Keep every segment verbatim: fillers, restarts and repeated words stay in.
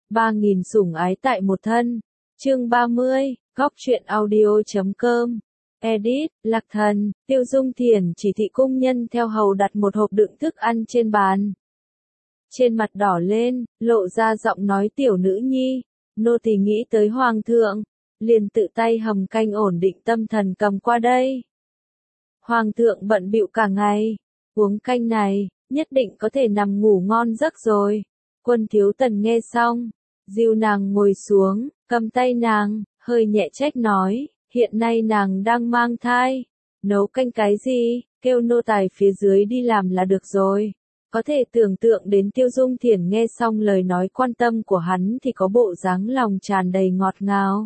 ba nghìn sủng ái tại một thân. Chương ba mươi, góc truyện audio.com. Edit, Lạc Thần, Tiêu Dung Thiển chỉ thị cung nhân theo hầu đặt một hộp đựng thức ăn trên bàn. Trên mặt đỏ lên, lộ ra giọng nói tiểu nữ nhi, nô tỳ nghĩ tới hoàng thượng, liền tự tay hầm canh ổn định tâm thần cầm qua đây. Hoàng thượng bận bịu cả ngày, uống canh này, nhất định có thể nằm ngủ ngon giấc rồi. Quân Thiếu Tần nghe xong, dìu nàng ngồi xuống, cầm tay nàng, hơi nhẹ trách nói, hiện nay nàng đang mang thai, nấu canh cái gì, kêu nô tài phía dưới đi làm là được rồi. Có thể tưởng tượng đến Tiêu Dung Thiển nghe xong lời nói quan tâm của hắn thì có bộ dáng lòng tràn đầy ngọt ngào.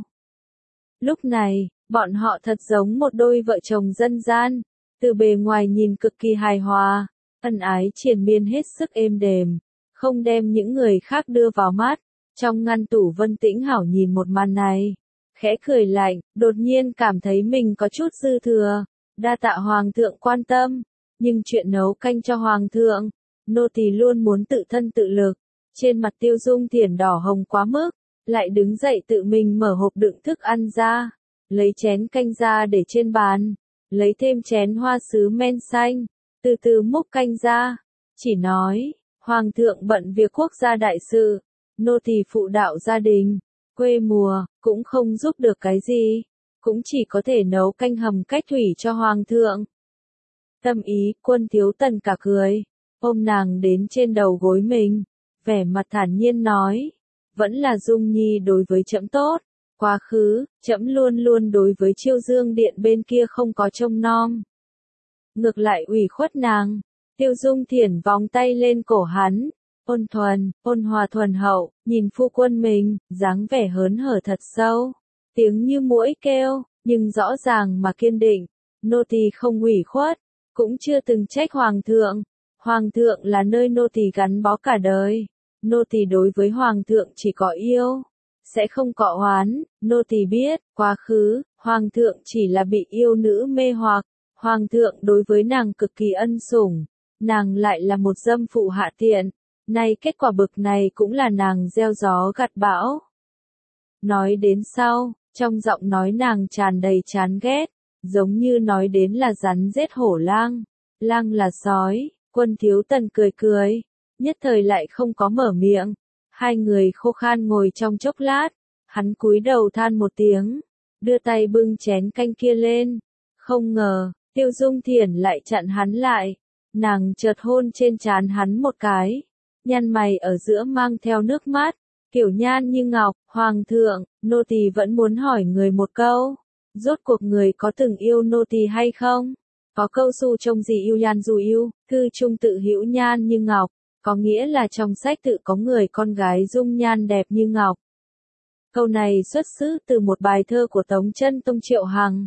Lúc này, bọn họ thật giống một đôi vợ chồng dân gian, từ bề ngoài nhìn cực kỳ hài hòa, ân ái triền miên hết sức êm đềm, không đem những người khác đưa vào mắt. Trong ngăn tủ Vân Tĩnh Hảo nhìn một màn này, khẽ cười lạnh, đột nhiên cảm thấy mình có chút dư thừa, đa tạ hoàng thượng quan tâm, nhưng chuyện nấu canh cho hoàng thượng, nô tỳ luôn muốn tự thân tự lực. Trên mặt Tiêu Dung Thiển đỏ hồng quá mức, lại đứng dậy tự mình mở hộp đựng thức ăn ra, lấy chén canh ra để trên bàn, lấy thêm chén hoa sứ men xanh, từ từ múc canh ra, chỉ nói, hoàng thượng bận việc quốc gia đại sự, nô tỳ phụ đạo gia đình, quê mùa, cũng không giúp được cái gì, cũng chỉ có thể nấu canh hầm cách thủy cho hoàng thượng. Tâm ý, Quân Thiếu Tần cả cười, ôm nàng đến trên đầu gối mình, vẻ mặt thản nhiên nói, vẫn là Dung Nhi đối với trẫm tốt, quá khứ, trẫm luôn luôn đối với Chiêu Dương Điện bên kia không có trông nom. Ngược lại ủy khuất nàng, Tiêu Dung Thiển vòng tay lên cổ hắn, ôn thuần, ôn hòa thuần hậu, nhìn phu quân mình, dáng vẻ hớn hở thật sâu, tiếng như muỗi kêu, nhưng rõ ràng mà kiên định, nô tỳ không ủy khuất, cũng chưa từng trách hoàng thượng, hoàng thượng là nơi nô tỳ gắn bó cả đời, nô tỳ đối với hoàng thượng chỉ có yêu, sẽ không có oán, nô tỳ biết, quá khứ, hoàng thượng chỉ là bị yêu nữ mê hoặc, hoàng thượng đối với nàng cực kỳ ân sủng, nàng lại là một dâm phụ hạ tiện. Nay kết quả bực này cũng là nàng gieo gió gặt bão. Nói đến sau, trong giọng nói nàng tràn đầy chán ghét, giống như nói đến là rắn giết hổ lang, lang là sói. Quân Thiếu Tần cười cười, nhất thời lại không có mở miệng. Hai người khô khan ngồi trong chốc lát, hắn cúi đầu than một tiếng, đưa tay bưng chén canh kia lên. Không ngờ, Tiêu Dung Thiển lại chặn hắn lại, nàng chợt hôn trên trán hắn một cái. Nhăn mày ở giữa mang theo nước mắt, kiểu nhan như ngọc, hoàng thượng, nô tỳ vẫn muốn hỏi người một câu, rốt cuộc người có từng yêu nô tỳ hay không? Có câu su trông gì yêu nhan dù yêu, thư trung tự hữu nhan như ngọc, có nghĩa là trong sách tự có người con gái dung nhan đẹp như ngọc. Câu này xuất xứ từ một bài thơ của Tống Chân Tông Triệu Hằng.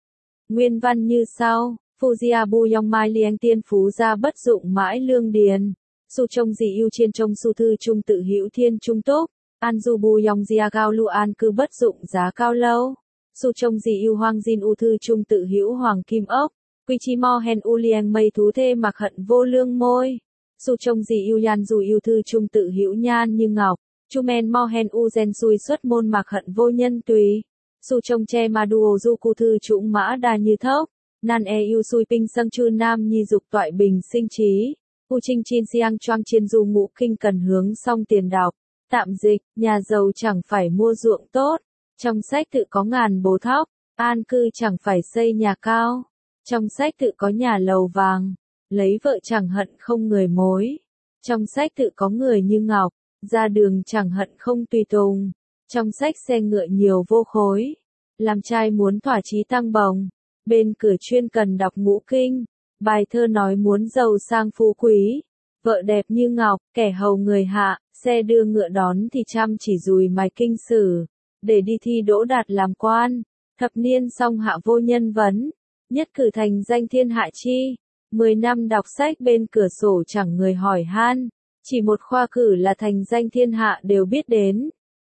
Nguyên văn như sau, Fujiabu Yong Mai Liang Tiên Phú gia bất dụng mãi lương điền. Su trông gì yêu chiên trông su thư trung tự hữu thiên trung túc, an du bu yong gia cao lu an cư bất dụng giá cao lâu. Su trông gì yêu hoang jin u thư trung tự hữu hoàng kim ốc, quy chi mo hen u liang mây thú thê mặc hận vô lương môi. Su trông gì yêu yan dù yêu thư trung tự hữu nhan như ngọc, chu men mo hen u gen xui xuất môn mặc hận vô nhân tùy. Su trông che ma duo du cu thư trũng mã đa như thốc, nan e yêu xui ping sâng chư nam nhi dục toại bình sinh trí. U Trinh Chin Siang Choang Chiên Du Ngũ Kinh cần hướng xong tiền đọc. Tạm dịch, nhà giàu chẳng phải mua ruộng tốt. Trong sách tự có ngàn bố thóc, an cư chẳng phải xây nhà cao. Trong sách tự có nhà lầu vàng, lấy vợ chẳng hận không người mối. Trong sách tự có người như ngọc, ra đường chẳng hận không tùy tùng. Trong sách xe ngựa nhiều vô khối, làm trai muốn thỏa chí tăng bồng. Bên cửa chuyên cần đọc ngũ kinh. Bài thơ nói muốn giàu sang phú quý, vợ đẹp như ngọc, kẻ hầu người hạ, xe đưa ngựa đón thì chăm chỉ dùi mài kinh sử, để đi thi đỗ đạt làm quan, thập niên song hạ vô nhân vấn, nhất cử thành danh thiên hạ chi, mười năm đọc sách bên cửa sổ chẳng người hỏi han, chỉ một khoa cử là thành danh thiên hạ đều biết đến.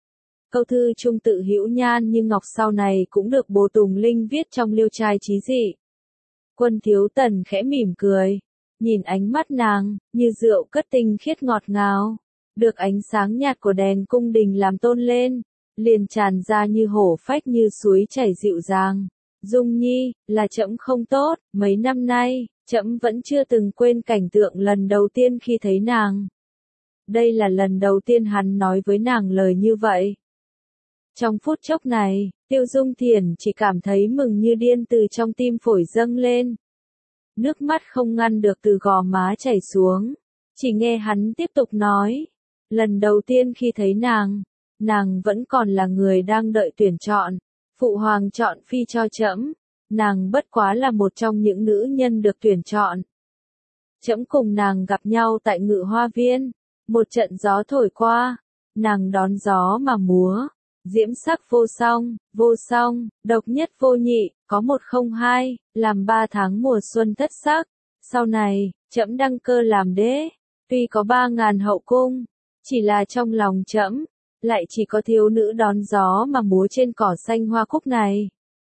Câu thư trung tự hữu nhan như ngọc sau này cũng được Bồ Tùng Linh viết trong Liêu Trai Chí Dị. Quân Thiếu Tần khẽ mỉm cười, nhìn ánh mắt nàng, như rượu cất tinh khiết ngọt ngào. được ánh sáng nhạt của đèn cung đình làm tôn lên, liền tràn ra như hổ phách như suối chảy dịu dàng. Dung Nhi, là trẫm không tốt, mấy năm nay, trẫm vẫn chưa từng quên cảnh tượng lần đầu tiên khi thấy nàng. Đây là lần đầu tiên hắn nói với nàng lời như vậy. Trong phút chốc này, Tiêu Dung Thiển chỉ cảm thấy mừng như điên từ trong tim phổi dâng lên. Nước mắt không ngăn được từ gò má chảy xuống, chỉ nghe hắn tiếp tục nói. Lần đầu tiên khi thấy nàng, nàng vẫn còn là người đang đợi tuyển chọn, phụ hoàng chọn phi cho trẫm, nàng bất quá là một trong những nữ nhân được tuyển chọn. Trẫm cùng nàng gặp nhau tại Ngự Hoa Viên, một trận gió thổi qua, nàng đón gió mà múa, diễm sắc vô song, vô song, độc nhất vô nhị, có một không hai, làm ba tháng mùa xuân thất sắc. Sau này, trẫm đăng cơ làm đế, tuy có ba ngàn hậu cung, chỉ là trong lòng trẫm lại chỉ có thiếu nữ đón gió mà múa trên cỏ xanh hoa cúc này.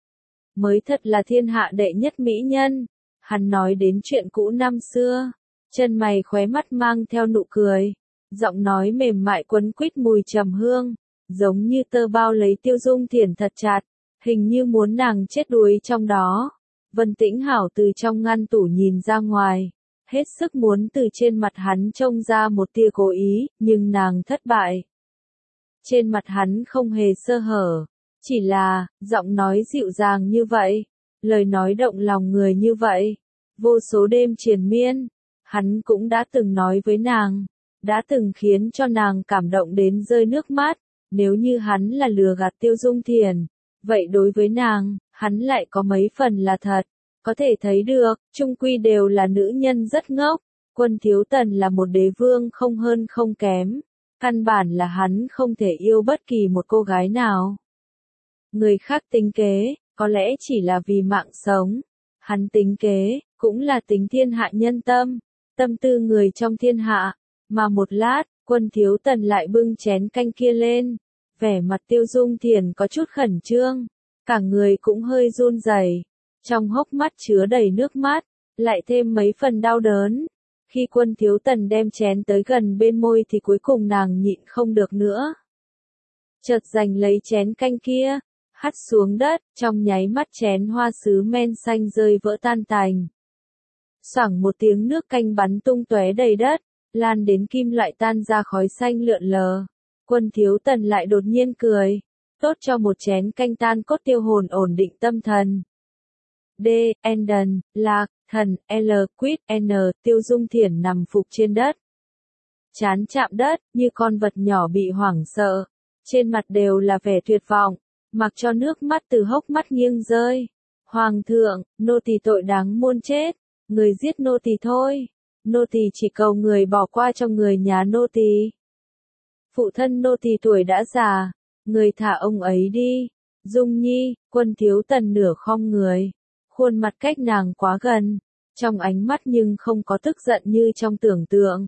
Mới thật là thiên hạ đệ nhất mỹ nhân. Hắn nói đến chuyện cũ năm xưa, chân mày khóe mắt mang theo nụ cười, giọng nói mềm mại quấn quýt mùi trầm hương, giống như tơ bao lấy Tiêu Dung Thiển thật chặt, hình như muốn nàng chết đuối trong đó. Vân Tĩnh Hảo từ trong ngăn tủ nhìn ra ngoài, hết sức muốn từ trên mặt hắn trông ra một tia cố ý, nhưng nàng thất bại. Trên mặt hắn không hề sơ hở, chỉ là, giọng nói dịu dàng như vậy, lời nói động lòng người như vậy. Vô số đêm triền miên, hắn cũng đã từng nói với nàng, đã từng khiến cho nàng cảm động đến rơi nước mắt. Nếu như hắn là lừa gạt Tiêu Dung Thiển, vậy đối với nàng, hắn lại có mấy phần là thật. Có thể thấy được, chung quy đều là nữ nhân rất ngốc. Quân Thiếu Tần là một đế vương không hơn không kém. Căn bản là hắn không thể yêu bất kỳ một cô gái nào. Người khác tính kế, có lẽ chỉ là vì mạng sống. Hắn tính kế, cũng là tính thiên hạ nhân tâm, tâm tư người trong thiên hạ. Mà một lát, Quân Thiếu Tần lại bưng chén canh kia lên. Vẻ mặt Tiêu Dung Thiển có chút khẩn trương, cả người cũng hơi run rẩy, trong hốc mắt chứa đầy nước mắt, lại thêm mấy phần đau đớn. Khi Quân Thiếu Tần đem chén tới gần bên môi thì cuối cùng nàng nhịn không được nữa. Chợt giành lấy chén canh kia, hắt xuống đất, trong nháy mắt chén hoa sứ men xanh rơi vỡ tan tành. Xoảng một tiếng nước canh bắn tung tóe đầy đất, lan đến kim loại tan ra khói xanh lượn lờ. Quân Thiếu Tần lại đột nhiên cười, tốt cho một chén canh tan cốt tiêu hồn ổn định tâm thần. D. Enden, Lạc, Thần, L. Quýt, N. Tiêu Dung Thiển nằm phục trên đất. Chán chạm đất, như con vật nhỏ bị hoảng sợ. Trên mặt đều là vẻ tuyệt vọng, mặc cho nước mắt từ hốc mắt nghiêng rơi. Hoàng thượng, nô tỳ tội đáng muôn chết, người giết nô tỳ thôi. Nô tỳ chỉ cầu người bỏ qua cho người nhà nô tỳ. Phụ thân nô tỳ tuổi đã già, người thả ông ấy đi. Dung Nhi, Quân Thiếu Tần nửa khom người, khuôn mặt cách nàng quá gần, trong ánh mắt nhưng không có tức giận như trong tưởng tượng.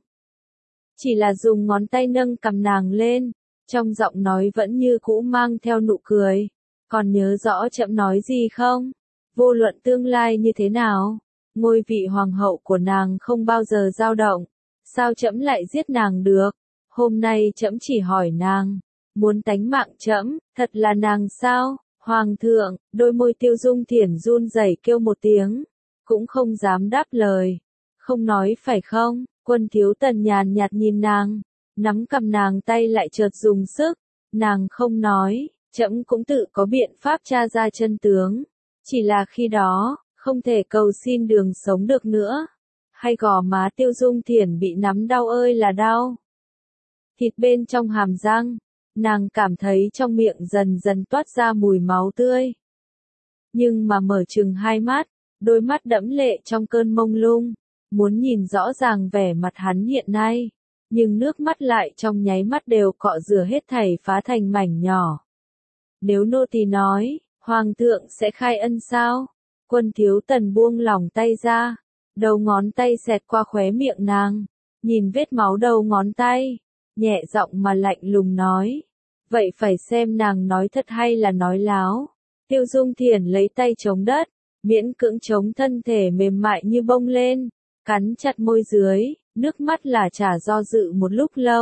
Chỉ là dùng ngón tay nâng cầm nàng lên, trong giọng nói vẫn như cũ mang theo nụ cười. Còn nhớ rõ trẫm nói gì không? Vô luận tương lai như thế nào, ngôi vị hoàng hậu của nàng không bao giờ dao động. Sao trẫm lại giết nàng được? Hôm nay trẫm chỉ hỏi nàng, muốn tánh mạng trẫm, thật là nàng sao? Hoàng thượng, đôi môi Tiêu Dung Thiển run rẩy kêu một tiếng, cũng không dám đáp lời. Không nói phải không? Quân Thiếu Tần nhàn nhạt nhìn nàng, nắm cầm nàng tay lại chợt dùng sức. Nàng không nói, trẫm cũng tự có biện pháp tra ra chân tướng. Chỉ là khi đó, không thể cầu xin đường sống được nữa. Hay gò má Tiêu Dung Thiển bị nắm đau ơi là đau. Thịt bên trong hàm răng, nàng cảm thấy trong miệng dần dần toát ra mùi máu tươi. Nhưng mà mở chừng hai mắt, đôi mắt đẫm lệ trong cơn mông lung, muốn nhìn rõ ràng vẻ mặt hắn hiện nay, nhưng nước mắt lại trong nháy mắt đều cọ rửa hết thảy phá thành mảnh nhỏ. Nếu nô tỳ nói, hoàng thượng sẽ khai ân sao? Quân Thiếu Tần buông lỏng tay ra, đầu ngón tay xẹt qua khóe miệng nàng, nhìn vết máu đầu ngón tay, nhẹ giọng mà lạnh lùng nói. Vậy phải xem nàng nói thật hay là nói láo. Tiêu Dung Thiển lấy tay chống đất, miễn cưỡng chống thân thể mềm mại như bông lên, cắn chặt môi dưới, nước mắt là chả do dự một lúc lâu.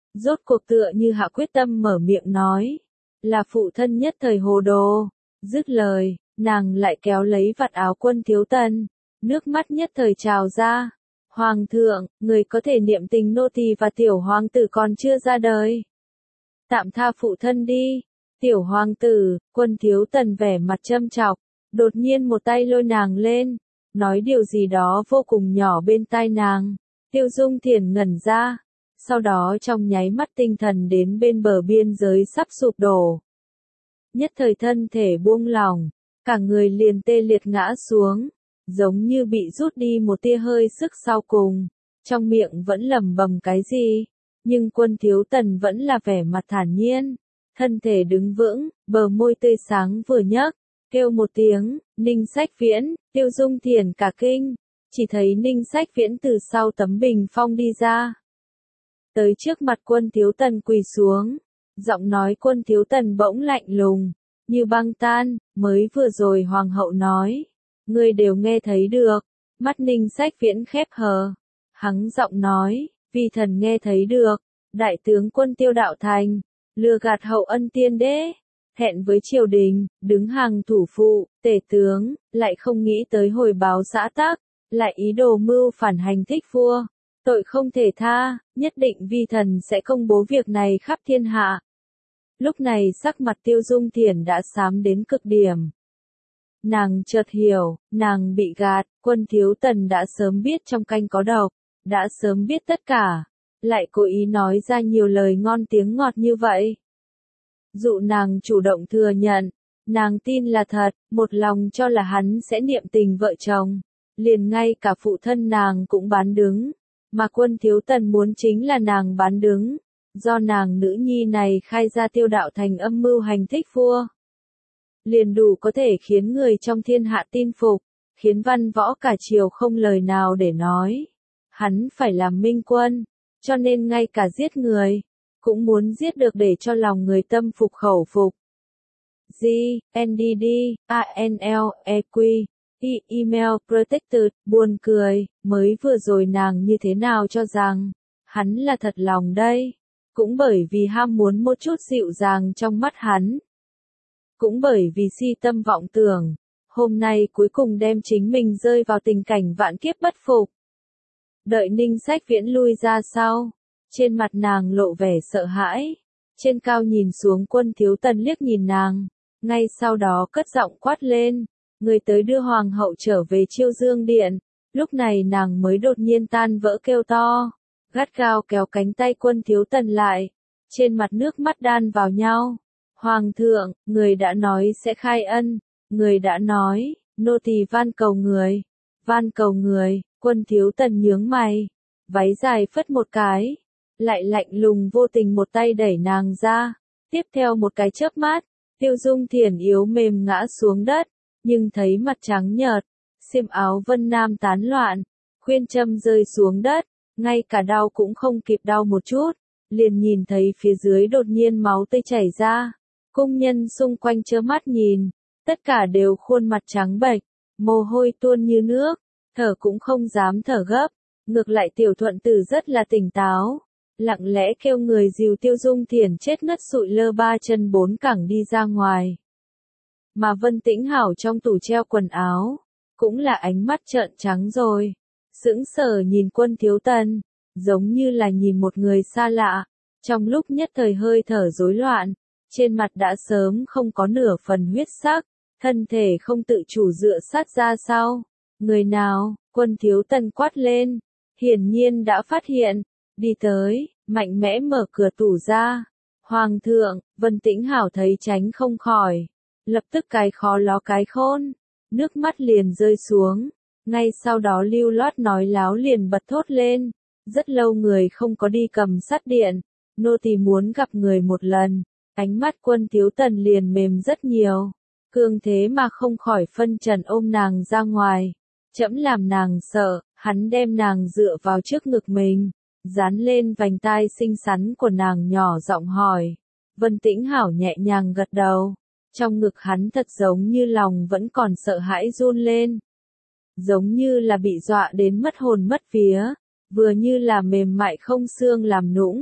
Rốt cuộc tựa như hạ quyết tâm mở miệng nói. Là phụ thân nhất thời hồ đồ. Dứt lời, nàng lại kéo lấy vạt áo Quân Thiếu Tần. Nước mắt nhất thời trào ra. Hoàng thượng, người có thể niệm tình nô tỳ và tiểu hoàng tử còn chưa ra đời. Tạm tha phụ thân đi. Tiểu hoàng tử, Quân Thiếu Tần vẻ mặt châm chọc, đột nhiên một tay lôi nàng lên, nói điều gì đó vô cùng nhỏ bên tai nàng. Tiêu Dung Thiển ngẩn ra, sau đó trong nháy mắt tinh thần đến bên bờ biên giới sắp sụp đổ. Nhất thời thân thể buông lỏng, cả người liền tê liệt ngã xuống, giống như bị rút đi một tia hơi sức sau cùng, trong miệng vẫn lẩm bẩm cái gì, nhưng Quân Thiếu Tần vẫn là vẻ mặt thản nhiên, thân thể đứng vững, bờ môi tươi sáng vừa nhấc, kêu một tiếng, Ninh Sách Viễn. Tiêu Dung Thiển cả kinh, chỉ thấy Ninh Sách Viễn từ sau tấm bình phong đi ra. Tới trước mặt Quân Thiếu Tần quỳ xuống, giọng nói Quân Thiếu Tần bỗng lạnh lùng, như băng tan, mới vừa rồi hoàng hậu nói, ngươi đều nghe thấy được. Mắt Ninh Sách Viễn khép hờ, hắng giọng nói, vi thần nghe thấy được, đại tướng quân Tiêu Đạo Thành, lừa gạt hậu ân tiên đế, hẹn với triều đình, đứng hàng thủ phụ, tể tướng, lại không nghĩ tới hồi báo xã tắc, lại ý đồ mưu phản hành thích vua, tội không thể tha, nhất định vi thần sẽ công bố việc này khắp thiên hạ. Lúc này sắc mặt Tiêu Dung Thiển đã xám đến cực điểm. Nàng chợt hiểu, nàng bị gạt, Quân Thiếu Tần đã sớm biết trong canh có độc, đã sớm biết tất cả, lại cố ý nói ra nhiều lời ngon tiếng ngọt như vậy. Dụ nàng chủ động thừa nhận, nàng tin là thật, một lòng cho là hắn sẽ niệm tình vợ chồng, liền ngay cả phụ thân nàng cũng bán đứng, mà Quân Thiếu Tần muốn chính là nàng bán đứng, do nàng nữ nhi này khai ra Tiêu Đạo Thành âm mưu hành thích vua. Liền đủ có thể khiến người trong thiên hạ tin phục, khiến văn võ cả triều không lời nào để nói. Hắn phải làm minh quân, cho nên ngay cả giết người, cũng muốn giết được để cho lòng người tâm phục khẩu phục. G, N D D, A N L, E Q, E, Email Protected, buồn cười, mới vừa rồi nàng như thế nào cho rằng, hắn là thật lòng đây, cũng bởi vì ham muốn một chút dịu dàng trong mắt hắn. Cũng bởi vì si tâm vọng tưởng, hôm nay cuối cùng đem chính mình rơi vào tình cảnh vạn kiếp bất phục. Đợi Ninh Sách Viễn lui ra sau, trên mặt nàng lộ vẻ sợ hãi, trên cao nhìn xuống Quân Thiếu Tần liếc nhìn nàng, ngay sau đó cất giọng quát lên, người tới đưa hoàng hậu trở về Chiêu Dương Điện. Lúc này nàng mới đột nhiên tan vỡ kêu to, gắt gao kéo cánh tay Quân Thiếu Tần lại, trên mặt nước mắt đan vào nhau. Hoàng thượng, người đã nói sẽ khai ân, người đã nói, nô tỳ van cầu người, van cầu người. Quân Thiếu Tần nhướng mày, váy dài phất một cái, lại lạnh lùng vô tình một tay đẩy nàng ra, tiếp theo một cái chớp mắt, Tiêu Dung Thiển yếu mềm ngã xuống đất, nhưng thấy mặt trắng nhợt, xiêm áo vân nam tán loạn, khuyên châm rơi xuống đất, ngay cả đau cũng không kịp đau một chút, liền nhìn thấy phía dưới đột nhiên máu tươi chảy ra, cung nhân xung quanh trơ mắt nhìn, tất cả đều khuôn mặt trắng bệch, mồ hôi tuôn như nước, thở cũng không dám thở gấp, ngược lại Tiểu Thuận Tử rất là tỉnh táo, lặng lẽ kêu người dìu Tiêu Dung Thiển chết ngất sụi lơ ba chân bốn cẳng đi ra ngoài. Mà Vân Tĩnh Hảo trong tủ treo quần áo, cũng là ánh mắt trợn trắng rồi, sững sờ nhìn Quân Thiếu Tần, giống như là nhìn một người xa lạ, trong lúc nhất thời hơi thở rối loạn, trên mặt đã sớm không có nửa phần huyết sắc, thân thể không tự chủ dựa sát ra sau. Người nào? Quân Thiếu Tần quát lên, hiển nhiên đã phát hiện, đi tới, mạnh mẽ mở cửa tủ ra. Hoàng thượng, Vân Tĩnh Hảo thấy tránh không khỏi, lập tức cái khó ló cái khôn, nước mắt liền rơi xuống, ngay sau đó lưu loát nói láo liền bật thốt lên, rất lâu người không có đi cầm sắt điện, nô tỳ muốn gặp người một lần. Ánh mắt Quân Thiếu Tần liền mềm rất nhiều, cường thế mà không khỏi phân trần ôm nàng ra ngoài. Trẫm làm nàng sợ, hắn đem nàng dựa vào trước ngực mình, dán lên vành tai xinh xắn của nàng nhỏ giọng hỏi. Vân Tĩnh Hảo nhẹ nhàng gật đầu, trong ngực hắn thật giống như lòng vẫn còn sợ hãi run lên. Giống như là bị dọa đến mất hồn mất vía, vừa như là mềm mại không xương làm nũng,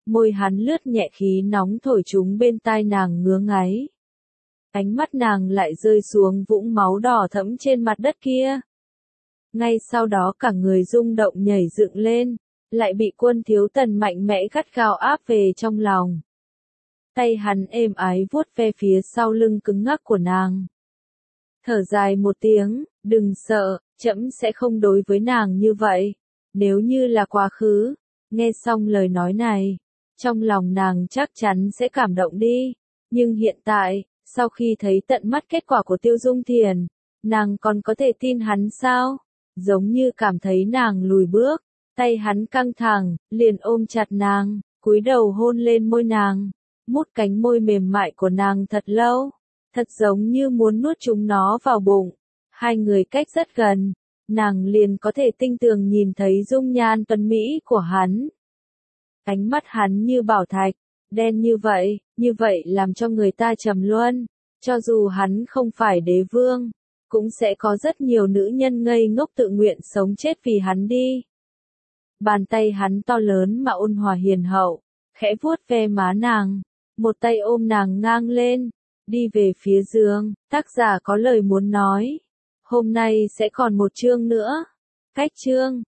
Môi hắn lướt nhẹ khí nóng thổi chúng bên tai nàng ngứa ngáy. Ánh mắt nàng lại rơi xuống vũng máu đỏ thẫm trên mặt đất kia. Ngay sau đó cả người rung động nhảy dựng lên, lại bị Quân Thiếu Tần mạnh mẽ gắt gao áp về trong lòng. Tay hắn êm ái vuốt ve phía sau lưng cứng ngắc của nàng. Thở dài một tiếng, đừng sợ, trẫm sẽ không đối với nàng như vậy. Nếu như là quá khứ, nghe xong lời nói này, trong lòng nàng chắc chắn sẽ cảm động đi. Nhưng hiện tại, sau khi thấy tận mắt kết quả của Tiêu Dung Thiền, nàng còn có thể tin hắn sao? Giống như cảm thấy nàng lùi bước, tay hắn căng thẳng, liền ôm chặt nàng, cúi đầu hôn lên môi nàng, mút cánh môi mềm mại của nàng thật lâu, thật giống như muốn nuốt chúng nó vào bụng. Hai người cách rất gần, nàng liền có thể tinh tường nhìn thấy dung nhan tuấn mỹ của hắn. Ánh mắt hắn như bảo thạch, đen như vậy, như vậy làm cho người ta trầm luân, cho dù hắn không phải đế vương, cũng sẽ có rất nhiều nữ nhân ngây ngốc tự nguyện sống chết vì hắn đi. Bàn tay hắn to lớn mà ôn hòa hiền hậu, khẽ vuốt ve má nàng, một tay ôm nàng ngang lên, đi về phía giường. Tác giả có lời muốn nói, hôm nay sẽ còn một chương nữa. Cách chương